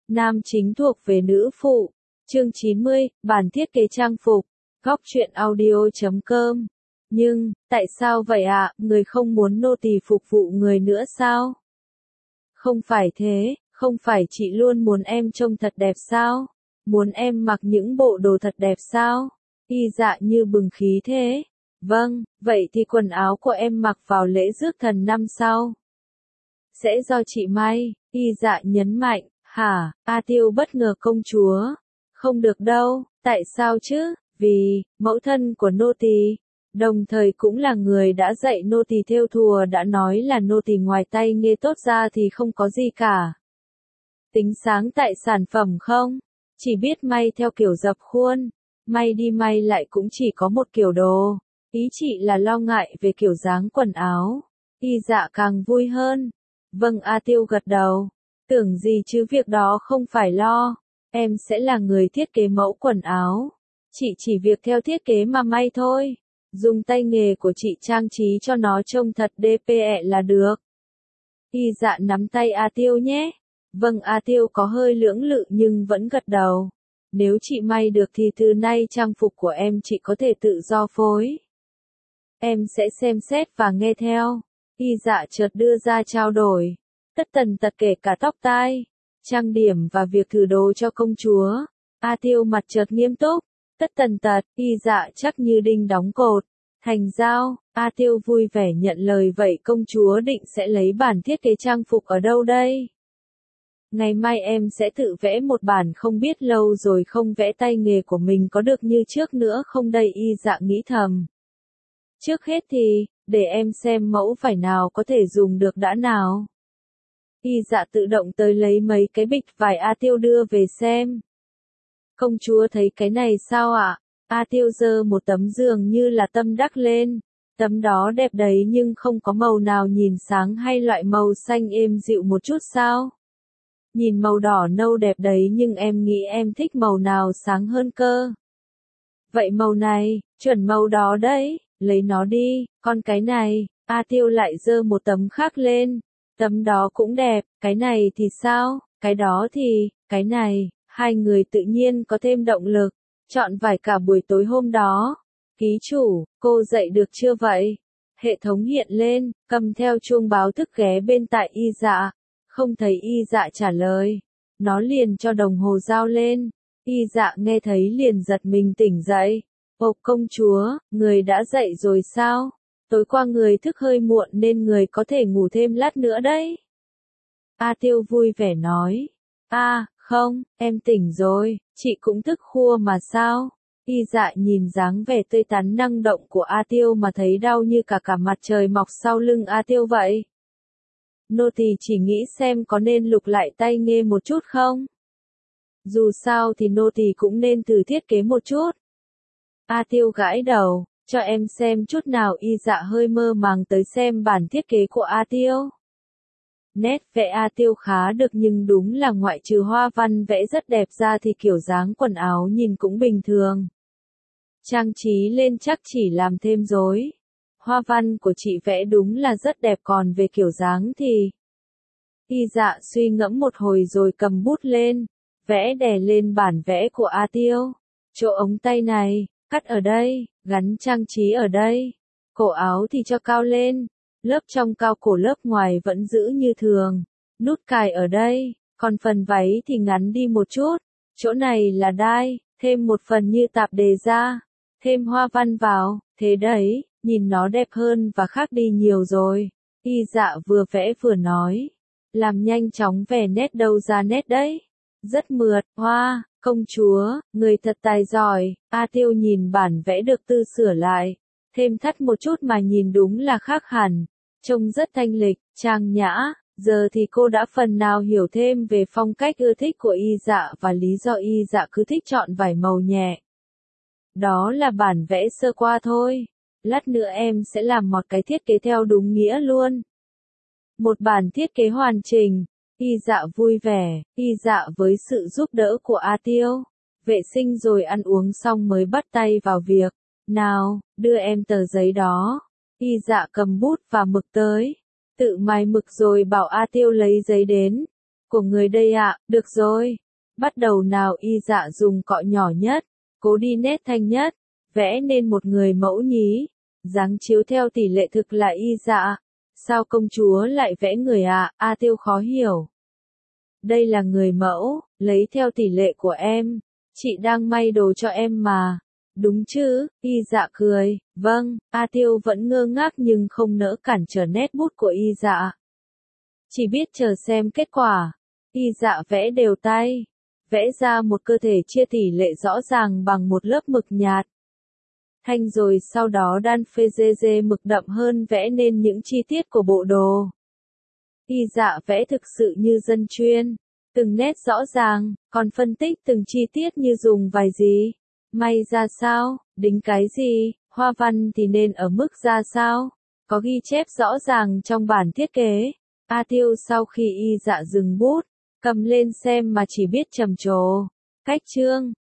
Nam chính thuộc về nữ phụ. Chương 90, bản thiết kế trang phục. Góc truyện audio.com. Nhưng, tại sao vậy ạ, người không muốn nô tỳ phục vụ người nữa sao? Không phải thế, không phải chị luôn muốn em trông thật đẹp sao? Muốn em mặc những bộ đồ thật đẹp sao? Y Dạ như bừng khí thế. Vâng, vậy thì quần áo của em mặc vào lễ rước thần năm sau sẽ do chị may. Y Dạ nhấn mạnh. Hả? A Tiêu bất ngờ công chúa. Không được đâu, tại sao chứ? Vì, mẫu thân của nô tỳ, đồng thời cũng là người đã dạy nô tỳ thêu thùa đã nói là nô tỳ ngoài tay nghề tốt ra thì không có gì cả. Tính sáng tại sản phẩm không? Chỉ biết may theo kiểu dập khuôn, may đi may lại cũng chỉ có một kiểu đồ. Ý chị là lo ngại về kiểu dáng quần áo. Y Dạ càng vui hơn. Vâng, A Tiêu gật đầu. Tưởng gì chứ việc đó không phải lo. Em sẽ là người thiết kế mẫu quần áo. Chị chỉ việc theo thiết kế mà may thôi. Dùng tay nghề của chị trang trí cho nó trông thật DPE là được. Y Dạ nắm tay A Tiêu nhé. Vâng, A Tiêu có hơi lưỡng lự nhưng vẫn gật đầu. Nếu chị may được thì từ nay trang phục của em chị có thể tự do phối. Em sẽ xem xét và nghe theo. Y Dạ chợt đưa ra trao đổi. Tất tần tật kể cả tóc tai, trang điểm và việc thử đồ cho công chúa. A Tiêu mặt chợt nghiêm túc. Tất tần tật, Y Dạ chắc như đinh đóng cột. Thành giao, A Tiêu vui vẻ nhận lời. Vậy công chúa định sẽ lấy bản thiết kế trang phục ở đâu đây? Ngày mai em sẽ tự vẽ một bản, không biết lâu rồi không vẽ tay nghề của mình có được như trước nữa không đây? Y Dạ nghĩ thầm. Trước hết thì, để em xem mẫu vải nào có thể dùng được đã nào. Y Dạ tự động tới lấy mấy cái bịch vải A Tiêu đưa về xem. Công chúa thấy cái này sao ạ? A Tiêu giơ một tấm dường như là tâm đắc lên. Tấm đó đẹp đấy nhưng không có màu nào nhìn sáng hay loại màu xanh êm dịu một chút sao? Nhìn màu đỏ nâu đẹp đấy nhưng em nghĩ em thích màu nào sáng hơn cơ. Vậy màu này, chuẩn màu đó đấy, lấy nó đi. Còn cái này, A Tiêu lại giơ một tấm khác lên. Tấm đó cũng đẹp, cái này thì sao? Cái đó thì, cái này. Hai người tự nhiên có thêm động lực. Chọn vải cả buổi tối hôm đó. Ký chủ, cô dậy được chưa vậy? Hệ thống hiện lên, cầm theo chuông báo thức ghé bên tai Y Dạ. Không thấy Y Dạ trả lời. Nó liền cho đồng hồ giao lên. Y Dạ nghe thấy liền giật mình tỉnh dậy. Ồ công chúa, người đã dậy rồi sao? Tối qua người thức hơi muộn nên người có thể ngủ thêm lát nữa đấy. A Tiêu vui vẻ nói. Không, em tỉnh rồi, chị cũng thức khua mà sao? Y Dạ nhìn dáng vẻ tươi tắn năng động của A Tiêu mà thấy đau như cả mặt trời mọc sau lưng A Tiêu vậy. Nô tỳ chỉ nghĩ xem có nên lục lại tay nghề một chút không? Dù sao thì nô tỳ cũng nên thử thiết kế một chút. A Tiêu gãi đầu, cho em xem chút nào. Y Dạ hơi mơ màng tới xem bản thiết kế của A Tiêu. Nét vẽ A Tiêu khá được nhưng đúng là ngoại trừ hoa văn vẽ rất đẹp ra thì kiểu dáng quần áo nhìn cũng bình thường. Trang trí lên chắc chỉ làm thêm rối. Hoa văn của chị vẽ đúng là rất đẹp, còn về kiểu dáng thì... Y Dạ suy ngẫm một hồi rồi cầm bút lên, vẽ đè lên bản vẽ của A Tiêu. Chỗ ống tay này, cắt ở đây, gắn trang trí ở đây. Cổ áo thì cho cao lên, lớp trong cao cổ lớp ngoài vẫn giữ như thường. Nút cài ở đây, còn phần váy thì ngắn đi một chút. Chỗ này là đai, thêm một phần như tạp dề ra, thêm hoa văn vào, thế đấy, nhìn nó đẹp hơn và khác đi nhiều rồi. Y Dạ vừa vẽ vừa nói, làm nhanh chóng vẽ nét đâu ra nét đấy. Rất mượt, hoa, công chúa, người thật tài giỏi. A Tiêu nhìn bản vẽ được tư sửa lại, thêm thắt một chút mà nhìn đúng là khác hẳn, trông rất thanh lịch, trang nhã. Giờ thì cô đã phần nào hiểu thêm về phong cách ưa thích của Y Dạ và lý do Y Dạ cứ thích chọn vải màu nhẹ. Đó là bản vẽ sơ qua thôi. Lát nữa em sẽ làm một cái thiết kế theo đúng nghĩa luôn. Một bản thiết kế hoàn chỉnh. Y Dạ vui vẻ. Y Dạ với sự giúp đỡ của A Tiêu, vệ sinh rồi ăn uống xong mới bắt tay vào việc. Nào, đưa em tờ giấy đó. Y Dạ cầm bút và mực tới. Tự mài mực rồi bảo A Tiêu lấy giấy đến. của người đây ạ, được rồi. Bắt đầu nào. Y Dạ dùng cọ nhỏ nhất, cố đi nét thanh nhất, vẽ nên một người mẫu nhí. Dáng chiếu theo tỷ lệ thực là Y Dạ. Sao công chúa lại vẽ người ạ? A Tiêu khó hiểu. Đây là người mẫu, lấy theo tỷ lệ của em. Chị đang may đồ cho em mà. Đúng chứ? Y Dạ cười. Vâng. A Tiêu vẫn ngơ ngác nhưng không nỡ cản trở nét bút của Y Dạ. Chỉ biết chờ xem kết quả. Y Dạ vẽ đều tay. Vẽ ra một cơ thể chia tỷ lệ rõ ràng bằng một lớp mực nhạt thanh, rồi sau đó đan phê dê mực đậm hơn vẽ nên những chi tiết của bộ đồ. Y Dạ vẽ thực sự như dân chuyên, từng nét rõ ràng, còn phân tích từng chi tiết như dùng vài gì, may ra sao, đính cái gì, hoa văn thì nên ở mức ra sao, có ghi chép rõ ràng trong bản thiết kế. A Tiêu sau khi Y Dạ dừng bút, cầm lên xem mà chỉ biết trầm trồ. Cách chương